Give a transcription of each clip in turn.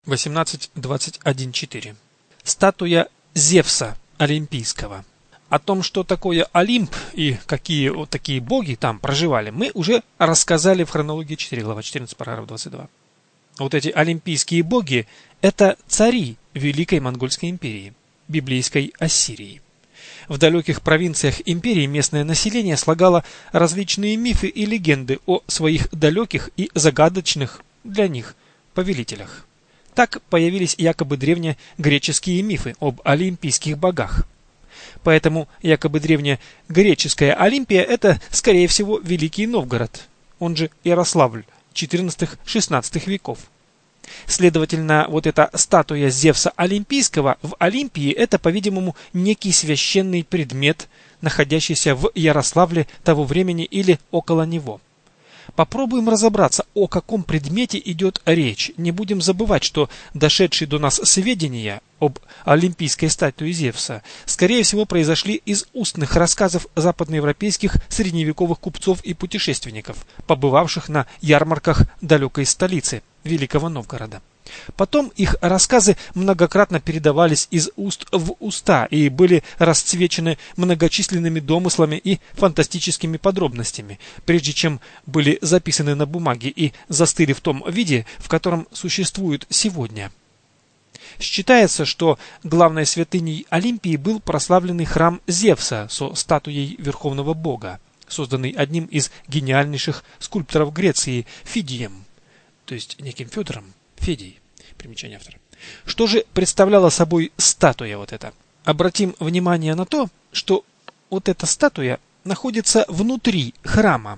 18.21.4. Статуя Зевса Олимпийского. О том, что такое Олимп и какие вот такие боги там проживали, мы уже рассказали в хронологии 4, глава 14, параграф 22. Вот эти олимпийские боги – это цари Великой Монгольской империи, библейской Ассирии. В далеких провинциях империи местное население слагало различные мифы и легенды о своих далеких и загадочных для них повелителях. Так появились якобы древнегреческие мифы об олимпийских богах. Поэтому якобы древнегреческая Олимпия – это, скорее всего, Великий Новгород, он же Ярославль, XIV-XVI веков. Следовательно, вот эта статуя Зевса Олимпийского в Олимпии – это, по-видимому, некий священный предмет, находящийся в Ярославле того времени или около него. Попробуем разобраться, о каком предмете идет речь. Не будем забывать, что дошедшие до нас сведения об олимпийской статуе Зевса, скорее всего, произошли из устных рассказов западноевропейских средневековых купцов и путешественников, побывавших на ярмарках далекой столицы Великого Новгорода. Потом их рассказы многократно передавались из уст в уста и были расцвечены многочисленными домыслами и фантастическими подробностями, прежде чем были записаны на бумаге и застыли в том виде, в котором существуют сегодня. Считается, что главной святыней Олимпии был прославленный храм Зевса со статуей верховного бога, созданный одним из гениальнейших скульпторов Греции Фидием, то есть неким Федором Федий. Примечание автора. Что же представляла собой статуя вот эта? Обратим внимание на то, что вот эта статуя находится внутри храма.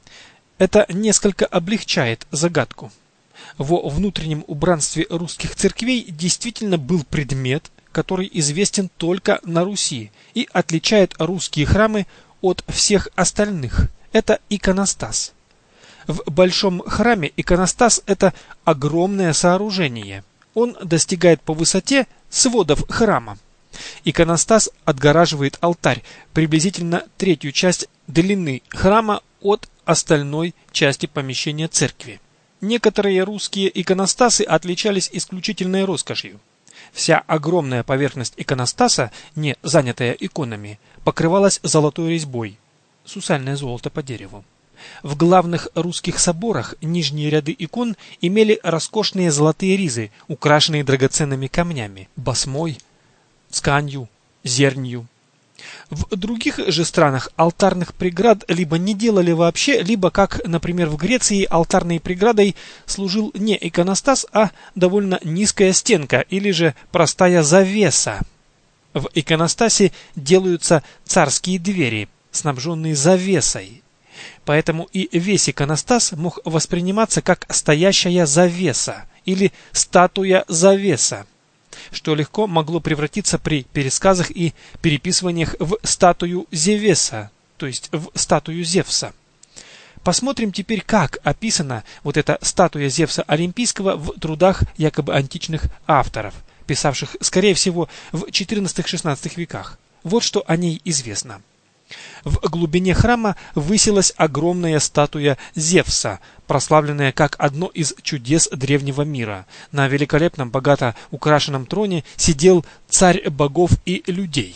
Это несколько облегчает загадку. Во внутреннем убранстве русских церквей действительно был предмет, который известен только на Руси и отличает русские храмы от всех остальных. Это иконостас. В большом храме иконостас – это огромное сооружение. Он достигает по высоте сводов храма. Иконостас отгораживает алтарь, приблизительно третью часть длины храма от остальной части помещения церкви. Некоторые русские иконостасы отличались исключительной роскошью. Вся огромная поверхность иконостаса, не занятая иконами, покрывалась золотой резьбой. Сусальное золото по дереву. В главных русских соборах нижние ряды икон имели роскошные золотые ризы, украшенные драгоценными камнями, басмой, тканью, зернью. В других же странах алтарных преград либо не делали вообще, либо, как, например, в Греции, алтарной преградой служил не иконостас, а довольно низкая стенка или же простая завеса. В иконостасе делаются царские двери, снабженные завесой. Поэтому и весь иконостас мог восприниматься как стоящая завеса или статуя-завеса, что легко могло превратиться при пересказах и переписываниях в статую Зевеса, то есть в статую Зевса. Посмотрим теперь, как описана вот эта статуя Зевса Олимпийского в трудах якобы античных авторов, писавших, скорее всего, в XIV-XVI веках. Вот что о ней известно. В глубине храма высилась огромная статуя Зевса, прославленная как одно из чудес древнего мира. На великолепном, богато украшенном троне сидел царь богов и людей.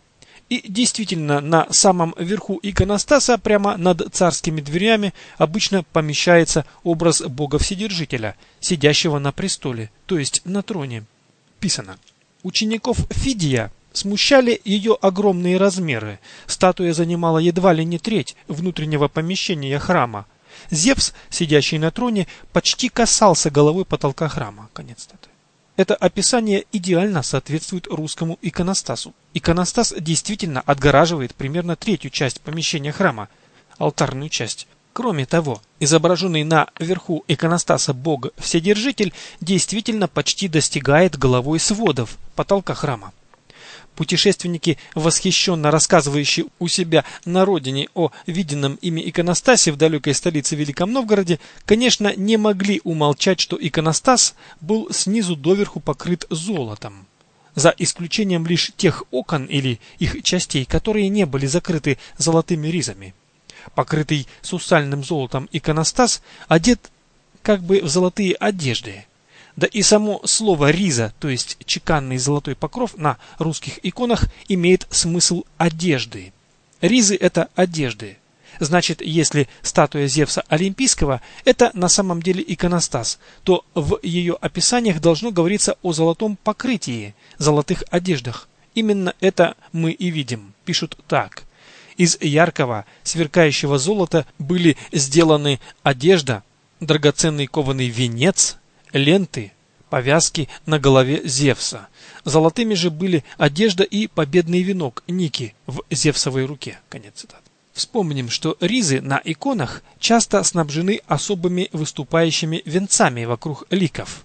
И действительно, на самом верху иконостаса, прямо над царскими дверями, обычно помещается образ бога-вседержителя, сидящего на престоле, то есть на троне. Писано: учеников Фидия смущали ее огромные размеры. Статуя занимала едва ли не треть внутреннего помещения храма. Зевс, сидящий на троне, почти касался головой потолка храма. Конец статуи. Это описание идеально соответствует русскому иконостасу. Иконостас действительно отгораживает примерно третью часть помещения храма, алтарную часть. Кроме того, изображенный на верху иконостаса Бог-Вседержитель действительно почти достигает головой сводов потолка храма. Путешественники, восхищенно рассказывающие у себя на родине о виденном ими иконостасе в далекой столице Великом Новгороде, конечно, не могли умолчать, что иконостас был снизу доверху покрыт золотом. За исключением лишь тех окон или их частей, которые не были закрыты золотыми ризами. Покрытый сусальным золотом иконостас одет как бы в золотые одежды. Да и само слово «риза», то есть чеканный золотой покров на русских иконах, имеет смысл одежды. Ризы – это одежды. Значит, если статуя Зевса Олимпийского – это на самом деле иконостас, то в ее описаниях должно говориться о золотом покрытии, золотых одеждах. Именно это мы и видим. Пишут так. Из яркого, сверкающего золота были сделаны одежда, драгоценный кованый венец, ленты, повязки на голове Зевса. Золотыми же были одежда и победный венок Ники в Зевсовой руке. Конец цитаты. Вспомним, что ризы на иконах часто снабжены особыми выступающими венцами вокруг ликов.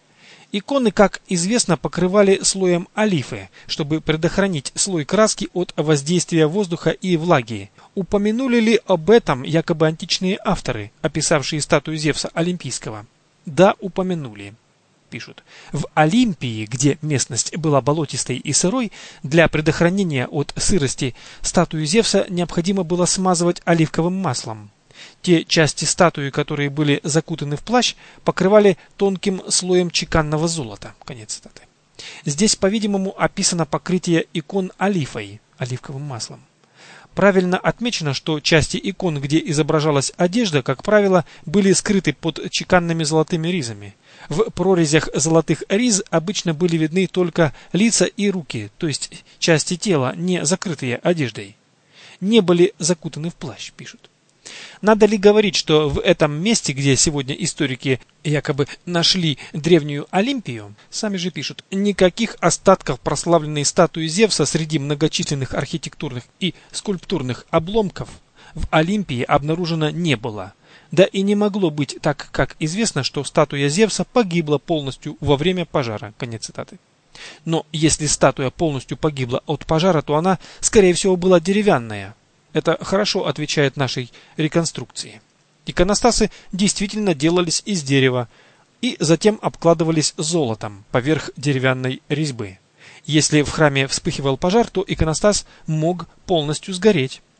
Иконы, как известно, покрывали слоем олифы, чтобы предохранить слой краски от воздействия воздуха и влаги. Упомянули ли об этом якобы античные авторы, описавшие статую Зевса Олимпийского? Да, упомянули. Пишут. В Олимпии, где местность была болотистой и сырой, для предохранения от сырости статую Зевса необходимо было смазывать оливковым маслом. Те части статуи, которые были закутаны в плащ, покрывали тонким слоем чеканного золота. Конец цитаты. Здесь, по-видимому, описано покрытие икон олифой, оливковым маслом. Правильно отмечено, что части икон, где изображалась одежда, как правило, были скрыты под чеканными золотыми ризами. В прорезях золотых риз обычно были видны только лица и руки, то есть части тела, не закрытые одеждой. Не были закутаны в плащ, пишут. Надо ли говорить, что в этом месте, где сегодня историки якобы нашли древнюю Олимпию, сами же пишут, никаких остатков прославленной статуи Зевса среди многочисленных архитектурных и скульптурных обломков в Олимпии обнаружено не было. Да и не могло быть так, как известно, что статуя Зевса погибла полностью во время пожара. Конец цитаты. Но если статуя полностью погибла от пожара, то она, скорее всего, была деревянная. Это хорошо отвечает нашей реконструкции. Иконостасы действительно делались из дерева и затем обкладывались золотом поверх деревянной резьбы. Если в храме вспыхивал пожар, то иконостас мог полностью сгореть.